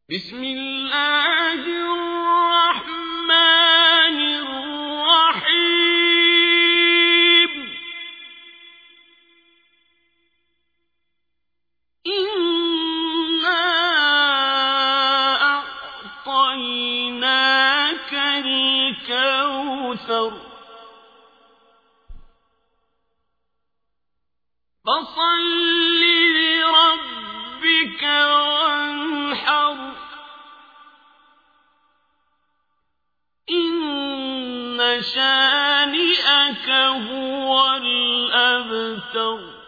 بسم الله الرحمن الرحيم إنا أعطيناك الكوثر فصل لربك وانحر إن شانئك هو الأبتر